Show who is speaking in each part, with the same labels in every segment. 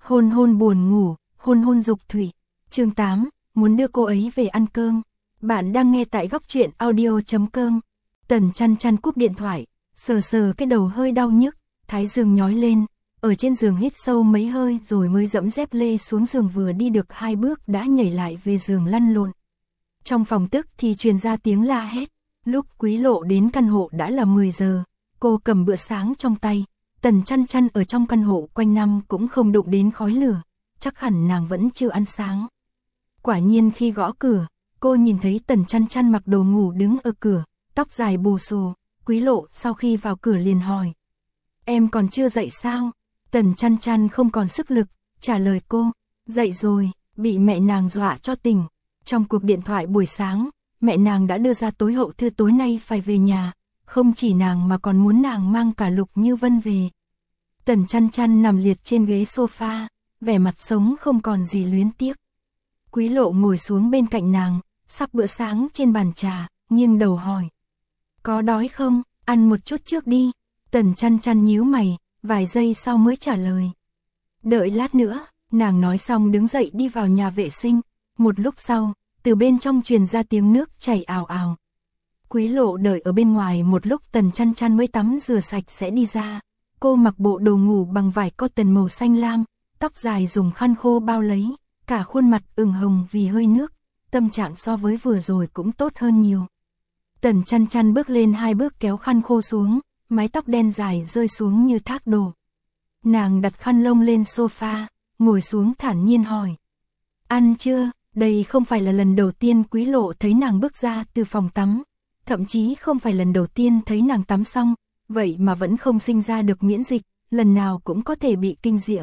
Speaker 1: Hôn hôn buồn ngủ, hôn hôn dục thủy. Chương 8, muốn đưa cô ấy về ăn cơm. Bạn đang nghe tại góc truyện audio.com. Tần Chăn Chăn cúp điện thoại, sờ sờ cái đầu hơi đau nhức, thái dương nhói lên, ở trên giường hít sâu mấy hơi rồi mới dẫm dép lê xuống giường, vừa đi được 2 bước đã nhảy lại về giường lăn lộn. Trong phòng tức thì truyền ra tiếng la hét. Lúc Quý Lộ đến căn hộ đã là 10 giờ, cô cầm bữa sáng trong tay. Tần Chăn Chăn ở trong căn hộ quanh năm cũng không đụng đến khói lửa, chắc hẳn nàng vẫn chưa ăn sáng. Quả nhiên khi gõ cửa, cô nhìn thấy Tần Chăn Chăn mặc đồ ngủ đứng ở cửa, tóc dài bù xù. Quý Lộ sau khi vào cửa liền hỏi: "Em còn chưa dậy sao?" Tần Chăn Chăn không còn sức lực, trả lời cô: "Dậy rồi, bị mẹ nàng dọa cho tỉnh." Trong cuộc điện thoại buổi sáng, mẹ nàng đã đưa ra tối hậu thư tối nay phải về nhà, không chỉ nàng mà còn muốn nàng mang cả Lục Như Vân về. Tần Chăn Chăn nằm liệt trên ghế sofa, vẻ mặt sống không còn gì luyến tiếc. Quý Lộ ngồi xuống bên cạnh nàng, sắp bữa sáng trên bàn trà, nghiêng đầu hỏi: "Có đói không? Ăn một chút trước đi." Tần Chăn Chăn nhíu mày, vài giây sau mới trả lời: "Đợi lát nữa." Nàng nói xong đứng dậy đi vào nhà vệ sinh. Một lúc sau, từ bên trong truyền ra tiếng nước chảy ào ào. Quý Lộ đợi ở bên ngoài một lúc Tần Chăn Chăn mới tắm rửa sạch sẽ đi ra. Cô mặc bộ đồ ngủ bằng vải cotton màu xanh lam, tóc dài dùng khăn khô bao lấy, cả khuôn mặt ửng hồng vì hơi nước, tâm trạng so với vừa rồi cũng tốt hơn nhiều. Tần Chăn Chăn bước lên 2 bước kéo khăn khô xuống, mái tóc đen dài rơi xuống như thác đổ. Nàng đặt khăn lông lên sofa, ngồi xuống thản nhiên hỏi: "Ăn chưa?" Đây không phải là lần đầu tiên Quý Lộ thấy nàng bước ra từ phòng tắm, thậm chí không phải lần đầu tiên thấy nàng tắm xong, vậy mà vẫn không sinh ra được miễn dịch, lần nào cũng có thể bị kinh diễm.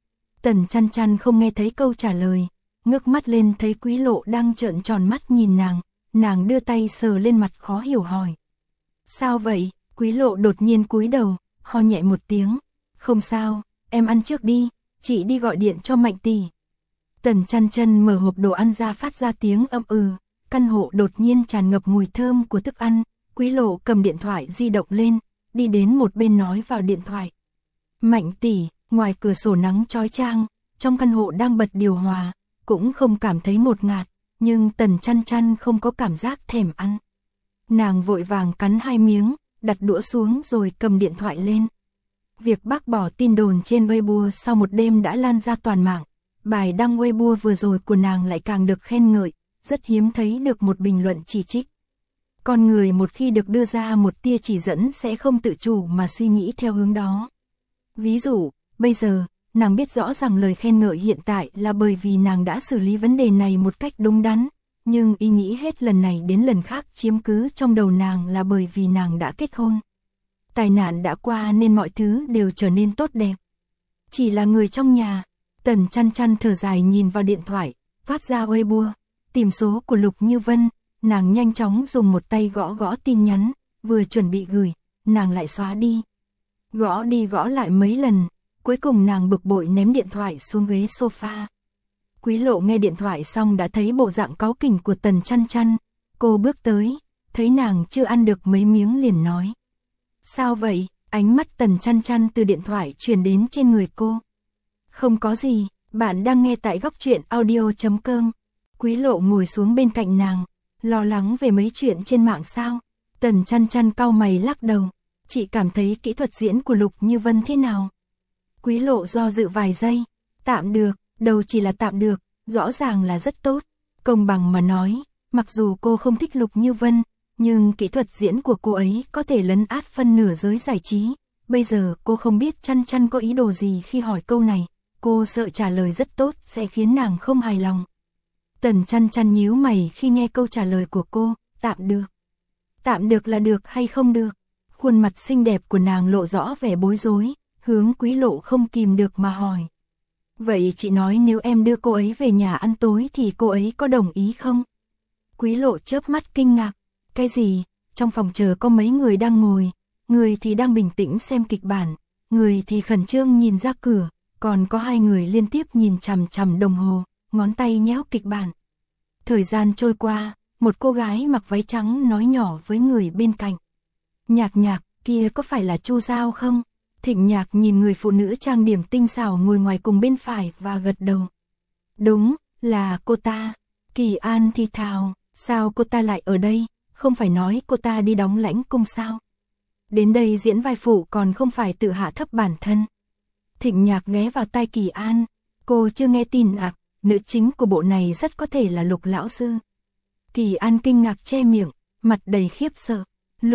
Speaker 1: Tần Chăn Chăn không nghe thấy câu trả lời, ngước mắt lên thấy Quý Lộ đang trợn tròn mắt nhìn nàng đưa tay sờ lên mặt khó hiểu hỏi: "Sao vậy?" Quý Lộ đột nhiên cúi đầu, ho nhẹ một tiếng: "Không sao, em ăn trước đi, chị đi gọi điện cho Mạnh tỷ." Tần Chăn Chăn mở hộp đồ ăn ra phát ra tiếng ầm căn hộ đột nhiên tràn ngập mùi thơm của thức ăn. Quý Lộ cầm điện thoại di động lên, đi đến một bên nói vào điện thoại: "Mạnh tỷ." Ngoài cửa sổ nắng chói chang, trong căn hộ đang bật điều hòa, cũng không cảm thấy ngột ngạt, nhưng Tần Chăn Chăn không có cảm giác thèm ăn. Nàng vội vàng cắn 2 miếng, đặt đũa xuống rồi cầm điện thoại lên. Việc bác bỏ tin đồn trên Weibo sau một đêm đã lan ra toàn mạng. Bài đăng Weibo vừa rồi của nàng lại càng được khen ngợi, rất hiếm thấy được một bình luận chỉ trích. Con người một khi được đưa ra một tia chỉ dẫn sẽ không tự chủ mà suy nghĩ theo hướng đó. Ví dụ, bây giờ, nàng biết rõ rằng lời khen ngợi hiện tại là bởi vì nàng đã xử lý vấn đề này một cách đúng đắn, nhưng ý nghĩ hết lần này đến lần khác chiếm cứ trong đầu nàng là bởi vì nàng đã kết hôn. Tai nạn đã qua nên mọi thứ đều trở nên tốt đẹp. Chỉ là người trong nhà. Tần Chăn Chăn thở dài nhìn vào điện thoại, phát ra Weibo, tìm số của Lục Như Vân, nàng nhanh chóng dùng một tay gõ gõ tin nhắn, vừa chuẩn bị gửi, nàng lại xóa đi. Gõ đi gõ lại mấy lần, cuối cùng nàng bực bội ném điện thoại xuống ghế sofa. Quý Lộ nghe điện thoại xong đã thấy bộ dạng cáu kỉnh của Tần Chăn Chăn, cô bước tới, thấy nàng chưa ăn được mấy miếng liền nói: "Sao vậy?" Ánh mắt Tần Chăn Chăn từ điện thoại truyền đến trên người cô. "Không có gì, bạn đang nghe tại góc truyện audio.com. Quý Lộ ngồi xuống bên cạnh nàng, lo lắng về mấy chuyện trên mạng sao? Tần Chăn Chăn cau mày lắc đầu: "Chị cảm thấy kỹ thuật diễn của Lục Như Vân thế nào?" Quý Lộ do dự vài giây: "Tạm được." Đâu chỉ là tạm được, rõ ràng là rất tốt. Công bằng mà nói, mặc dù cô không thích Lục Như Vân, nhưng kỹ thuật diễn của cô ấy có thể lấn át phân nửa giới giải trí. Bây giờ cô không biết Chăn Chăn có ý đồ gì khi hỏi câu này, cô sợ trả lời rất tốt sẽ khiến nàng không hài lòng. Tần Chăn Chăn nhíu mày khi nghe câu trả lời của cô: "Tạm được." Tạm được là được hay không được? Khuôn mặt xinh đẹp của nàng lộ rõ vẻ bối rối, hướng Quý Lộ không kìm được mà hỏi: "Vậy chị nói nếu em đưa cô ấy về nhà ăn tối thì cô ấy có đồng ý không?" Quý Lộ chớp mắt kinh ngạc: "Cái gì?" Trong phòng chờ có mấy người đang ngồi, người thì đang bình tĩnh xem kịch bản, người thì khẩn trương nhìn ra cửa, còn có 2 người liên tiếp nhìn chằm chằm đồng hồ, ngón tay nhéo kịch bản. Thời gian trôi qua, một cô gái mặc váy trắng nói nhỏ với người bên cạnh: "Nhạc Nhạc, kia có phải là Chu Giao không?" Thịnh Nhạc nhìn người phụ nữ trang điểm tinh xảo ngồi ngoài cùng bên phải và gật đầu. Đúng, là cô ta. Kỳ An thì thào, sao cô ta lại ở đây, không phải nói cô ta đi đóng lãnh cung sao? Đến đây diễn vai phụ còn không phải tự hạ thấp bản thân. Thịnh Nhạc ghé vào tai Kỳ An, cô chưa nghe tin à, nữ chính của bộ này rất có thể là Lục lão sư. Kỳ An kinh ngạc che miệng, mặt đầy khiếp sợ.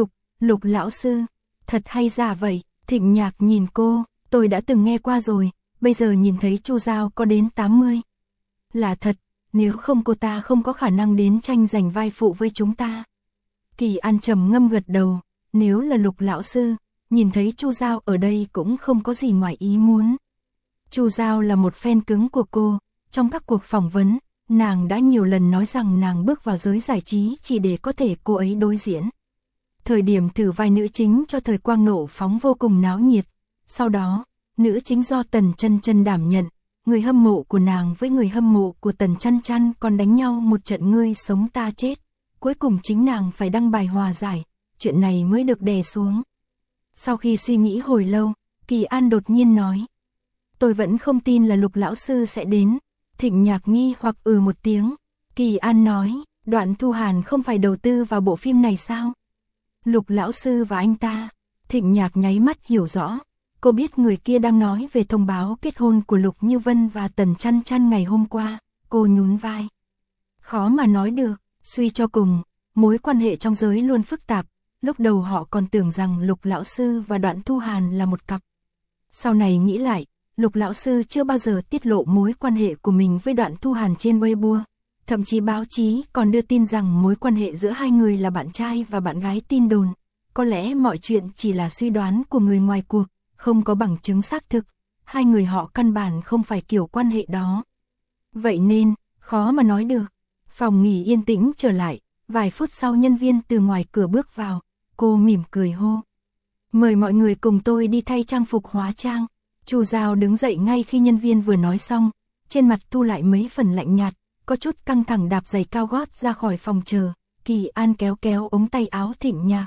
Speaker 1: Lục lão sư, thật hay giả vậy? Thịnh Nhạc nhìn cô, tôi đã từng nghe qua rồi, bây giờ nhìn thấy Chu Giao có đến 80. Là thật, nếu không cô ta không có khả năng đến tranh giành vai phụ với chúng ta. Kỳ An trầm ngâm gật đầu, nếu là Lục lão sư, nhìn thấy Chu Giao ở đây cũng không có gì ngoài ý muốn. Chu Giao là một fan cứng của cô, trong các cuộc phỏng vấn, nàng đã nhiều lần nói rằng nàng bước vào giới giải trí chỉ để có thể cô ấy đối diễn. Thời điểm thử vai nữ chính cho thời quang nộ phóng vô cùng náo nhiệt, sau đó, nữ chính do Tần Chân Chân đảm nhận, người hâm mộ của nàng với người hâm mộ của Tần Chân Chân còn đánh nhau một trận ngươi sống ta chết, cuối cùng chính nàng phải đăng bài hòa giải, chuyện này mới được đè xuống. Sau khi suy nghĩ hồi lâu, Kỳ An đột nhiên nói, tôi vẫn không tin là Lục lão sư sẽ đến. Thịnh Nhạc nghi hoặc một tiếng. Kỳ An nói, Đoạn Thu Hàn không phải đầu tư vào bộ phim này sao? Lục lão sư và anh ta. Thịnh Nhạc nháy mắt hiểu rõ. Cô biết người kia đang nói về thông báo kết hôn của Lục Như Vân và Tần Chân Chân ngày hôm qua. Cô nhún vai. Khó mà nói được, suy cho cùng, mối quan hệ trong giới luôn phức tạp. Lúc đầu họ còn tưởng rằng Lục lão sư và Đoạn Thu Hàn là một cặp. Sau này nghĩ lại, Lục lão sư chưa bao giờ tiết lộ mối quan hệ của mình với Đoạn Thu Hàn trên Weibo, thậm chí báo chí còn đưa tin rằng mối quan hệ giữa hai người là bạn trai và bạn gái tin đồn. Có lẽ mọi chuyện chỉ là suy đoán của người ngoài cuộc, không có bằng chứng xác thực, hai người họ căn bản không phải kiểu quan hệ đó. Vậy nên, khó mà nói được. Phòng nghỉ yên tĩnh trở lại, vài phút sau nhân viên từ ngoài cửa bước vào, cô mỉm cười hô. Mời mọi người cùng tôi đi thay trang phục hóa trang. Chu Giao đứng dậy ngay khi nhân viên vừa nói xong, trên mặt thu lại mấy phần lạnh nhạt, có chút căng thẳng đạp giày cao gót ra khỏi phòng chờ. Kỳ An kéo kéo ống tay áo Thịnh Nhạc.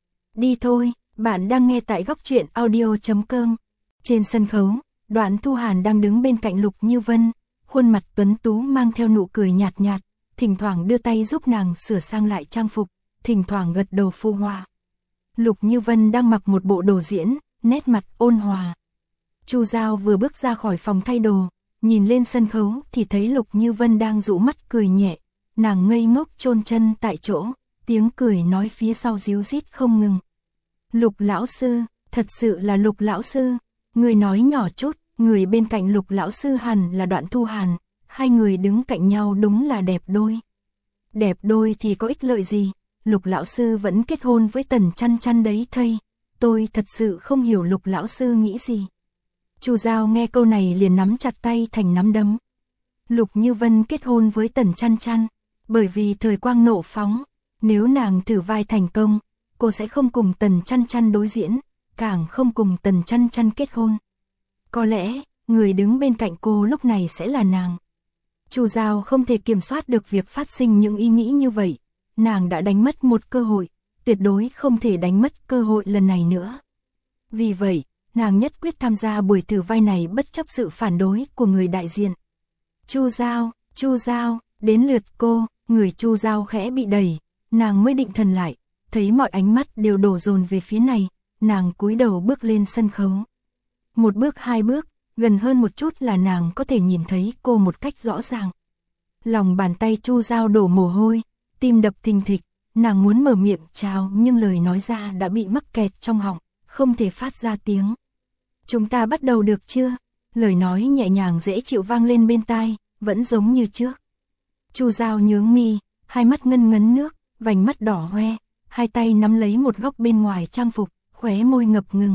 Speaker 1: Đi thôi, bạn đang nghe tại góc truyện audio.com. Trên sân khấu, Đoạn Thu Hàn đang đứng bên cạnh Lục Như Vân, khuôn mặt tuấn tú mang theo nụ cười nhạt nhạt, thỉnh thoảng đưa tay giúp nàng sửa sang lại trang phục, thỉnh thoảng gật đầu phụ họa. Lục Như Vân đang mặc một bộ đồ diễn, nét mặt ôn hòa. Chu Giao vừa bước ra khỏi phòng thay đồ, nhìn lên sân khấu thì thấy Lục Như Vân đang rũ mắt cười nhẹ, nàng ngây ngốc chôn chân tại chỗ, tiếng cười nói phía sau ríu rít không ngừng. Lục lão sư, thật sự là Lục lão sư, người nói nhỏ chút, người bên cạnh Lục lão sư hẳn là Đoạn Thu Hàn, hai người đứng cạnh nhau đúng là đẹp đôi. Đẹp đôi thì có ích lợi gì, Lục lão sư vẫn kết hôn với Tần Chân Chân đấy thây, tôi thật sự không hiểu Lục lão sư nghĩ gì. Chu Giao nghe câu này liền nắm chặt tay thành nắm đấm. Lục Như Vân kết hôn với Tần Chân Chân, bởi vì thời quang nộ phóng, nếu nàng thử vai thành công, cô sẽ không cùng Tần Chân Chân đối diễn, càng không cùng Tần Chân Chân kết hôn. Có lẽ, người đứng bên cạnh cô lúc này sẽ là nàng. Chu Giao không thể kiểm soát được việc phát sinh những ý nghĩ như vậy, nàng đã đánh mất một cơ hội, tuyệt đối không thể đánh mất cơ hội lần này nữa. Vì vậy, nàng nhất quyết tham gia buổi thử vai này bất chấp sự phản đối của người đại diện. Chu Giao, đến lượt cô, người Chu Giao khẽ bị đẩy, nàng mới định thần lại, thấy mọi ánh mắt đều đổ dồn về phía này, nàng cúi đầu bước lên sân khấu. Một bước hai bước, gần hơn một chút là nàng có thể nhìn thấy cô một cách rõ ràng. Lòng bàn tay Chu Giao đổ mồ hôi, tim đập thình thịch, nàng muốn mở miệng chào nhưng lời nói ra đã bị mắc kẹt trong họng, không thể phát ra tiếng. Chúng ta bắt đầu được chưa? Lời nói nhẹ nhàng dễ chịu vang lên bên tai, vẫn giống như trước. Chu Giao nhướng mi, hai mắt ngân ngấn nước, vành mắt đỏ hoe, hai tay nắm lấy một góc bên ngoài trang phục, khóe môi ngập ngừng.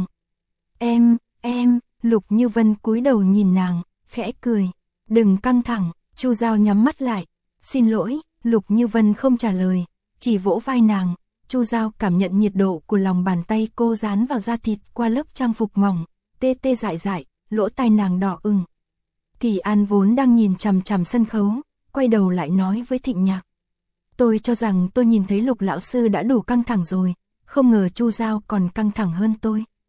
Speaker 1: Em, Lục Như Vân cúi đầu nhìn nàng, khẽ cười. Đừng căng thẳng, Chu Giao nhắm mắt lại. Xin lỗi, Lục Như Vân không trả lời, chỉ vỗ vai nàng. Chu Giao cảm nhận nhiệt độ của lòng bàn tay cô dán vào da thịt qua lớp trang phục mỏng, tê tê dại dại, lỗ tai nàng đỏ ửng. Kỳ An vốn đang nhìn chằm chằm sân khấu, quay đầu lại nói với Thịnh Nhạc. Tôi cho rằng tôi nhìn thấy Lục lão sư đã đủ căng thẳng rồi, không ngờ Chu Giao còn căng thẳng hơn tôi.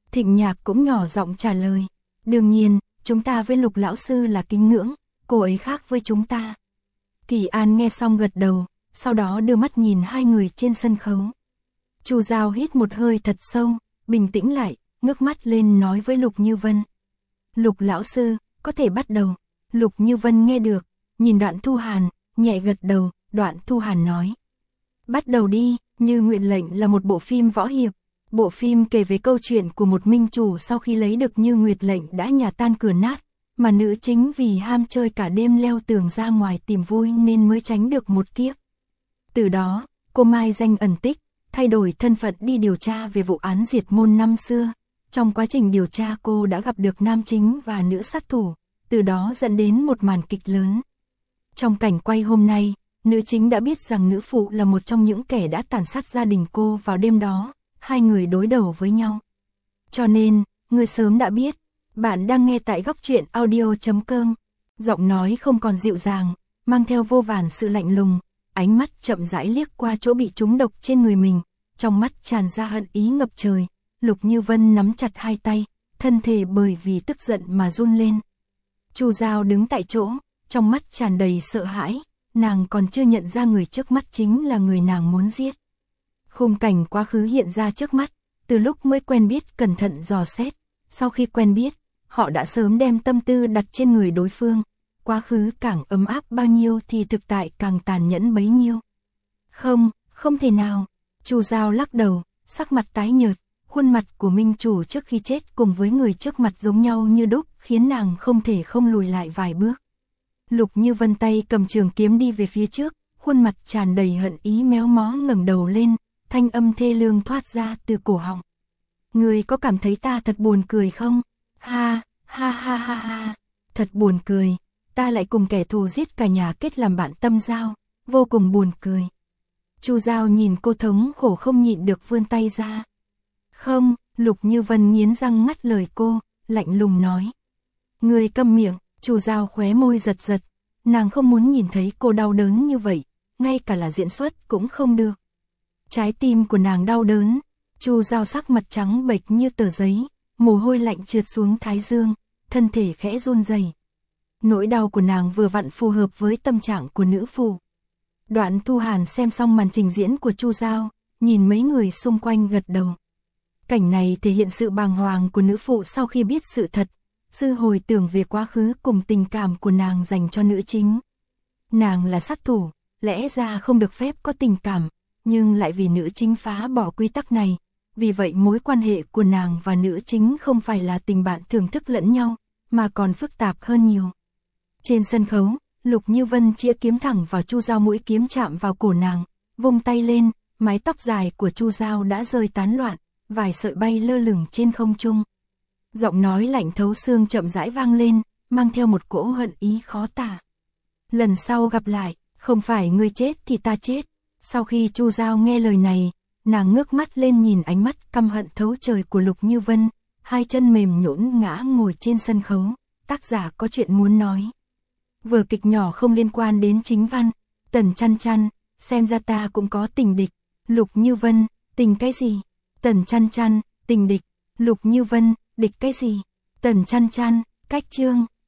Speaker 1: Thịnh Nhạc cũng nhỏ giọng trả lời. Đương nhiên, chúng ta với Lục lão sư là kính ngưỡng, cô ấy khác với chúng ta. Kỳ An nghe xong gật đầu, sau đó đưa mắt nhìn hai người trên sân khấu. Chu Giao hít một hơi thật sâu, bình tĩnh lại, ngước mắt lên nói với Lục Như Vân. Lục lão sư, có thể bắt đầu. Lục Như Vân nghe được, nhìn Đoạn Thu Hàn, nhẹ gật đầu. Đoạn Thu Hàn nói. Bắt đầu đi. Như Nguyện Lệnh là một bộ phim võ hiệp. Bộ phim kể về câu chuyện của một minh chủ sau khi lấy được Như Nguyệt Lệnh đã nhà tan cửa nát, mà nữ chính vì ham chơi cả đêm leo tường ra ngoài tìm vui nên mới tránh được một kiếp. Từ đó, cô mai danh ẩn tích, thay đổi thân phận đi điều tra về vụ án diệt môn năm xưa. Trong quá trình điều tra cô đã gặp được nam chính và nữ sát thủ, từ đó dẫn đến một màn kịch lớn. Trong cảnh quay hôm nay, nữ chính đã biết rằng nữ phụ là một trong những kẻ đã tàn sát gia đình cô vào đêm đó, hai người đối đầu với nhau. Cho nên, người sớm đã biết, bạn đang nghe tại góc truyện audio.com. Giọng nói không còn dịu dàng, mang theo vô vàn sự lạnh lùng, ánh mắt chậm rãi liếc qua chỗ bị trúng độc trên người mình, trong mắt tràn ra hận ý ngập trời. Lục Như Vân nắm chặt hai tay, thân thể bởi vì tức giận mà run lên. Chu Giao đứng tại chỗ, trong mắt tràn đầy sợ hãi, nàng còn chưa nhận ra người trước mắt chính là người nàng muốn giết. Khung cảnh quá khứ hiện ra trước mắt, từ lúc mới quen biết cẩn thận dò xét, sau khi quen biết, họ đã sớm đem tâm tư đặt trên người đối phương, quá khứ càng ấm áp bao nhiêu thì thực tại càng tàn nhẫn bấy nhiêu. Không, không thể nào. Chu Giao lắc đầu, sắc mặt tái nhợt, khuôn mặt của minh chủ trước khi chết cùng với người trước mặt giống nhau như đúc, khiến nàng không thể không lùi lại vài bước. Lục Như Vân tay cầm trường kiếm đi về phía trước, khuôn mặt tràn đầy hận ý méo mó ngẩng đầu lên, thanh âm thê lương thoát ra từ cổ họng. Ngươi có cảm thấy ta thật buồn cười không? Ha, ha ha ha ha, thật buồn cười, ta lại cùng kẻ thù giết cả nhà kết làm bạn tâm giao, vô cùng buồn cười. Chu Giao nhìn cô thống khổ không nhịn được vươn tay ra. Không, Lục Như Vân nghiến răng ngắt lời cô, lạnh lùng nói. Ngươi câm miệng. Chu Giao khóe môi giật giật, nàng không muốn nhìn thấy cô đau đớn như vậy, ngay cả là diễn xuất cũng không được. Trái tim của nàng đau đớn, Chu Giao sắc mặt trắng bệch như tờ giấy, mồ hôi lạnh trượt xuống thái dương, thân thể khẽ run rẩy. Nỗi đau của nàng vừa vặn phù hợp với tâm trạng của nữ phụ. Đoạn Thu Hàn xem xong màn trình diễn của Chu Giao, nhìn mấy người xung quanh gật đầu. Cảnh này thể hiện sự bàng hoàng của nữ phụ sau khi biết sự thật. Sư hồi tưởng về quá khứ cùng tình cảm của nàng dành cho nữ chính. Nàng là sát thủ, lẽ ra không được phép có tình cảm, nhưng lại vì nữ chính phá bỏ quy tắc này. Vì vậy mối quan hệ của nàng và nữ chính không phải là tình bạn thưởng thức lẫn nhau, mà còn phức tạp hơn nhiều. Trên sân khấu, Lục Như Vân chĩa kiếm thẳng vào Chu Giao, mũi kiếm chạm vào cổ nàng, vung tay lên, mái tóc dài của Chu Giao đã rơi tán loạn, vài sợi bay lơ lửng trên không trung. Giọng nói lạnh thấu xương chậm rãi vang lên, mang theo một cỗ hận ý khó tả. Lần sau gặp lại, không phải ngươi chết thì ta chết. Sau khi Chu Giao nghe lời này, nàng ngước mắt lên nhìn ánh mắt căm hận thấu trời của Lục Như Vân, hai chân mềm nhũn ngã ngồi trên sân khấu. Tác giả có chuyện muốn nói. Vở kịch nhỏ không liên quan đến chính văn. Tần Chăn Chăn, xem ra ta cũng có tình địch. Lục Như Vân, tình cái gì? Tần Chăn Chăn, tình địch. Lục Như Vân, địch cái gì? Tần Chăn Chăn, cách chương.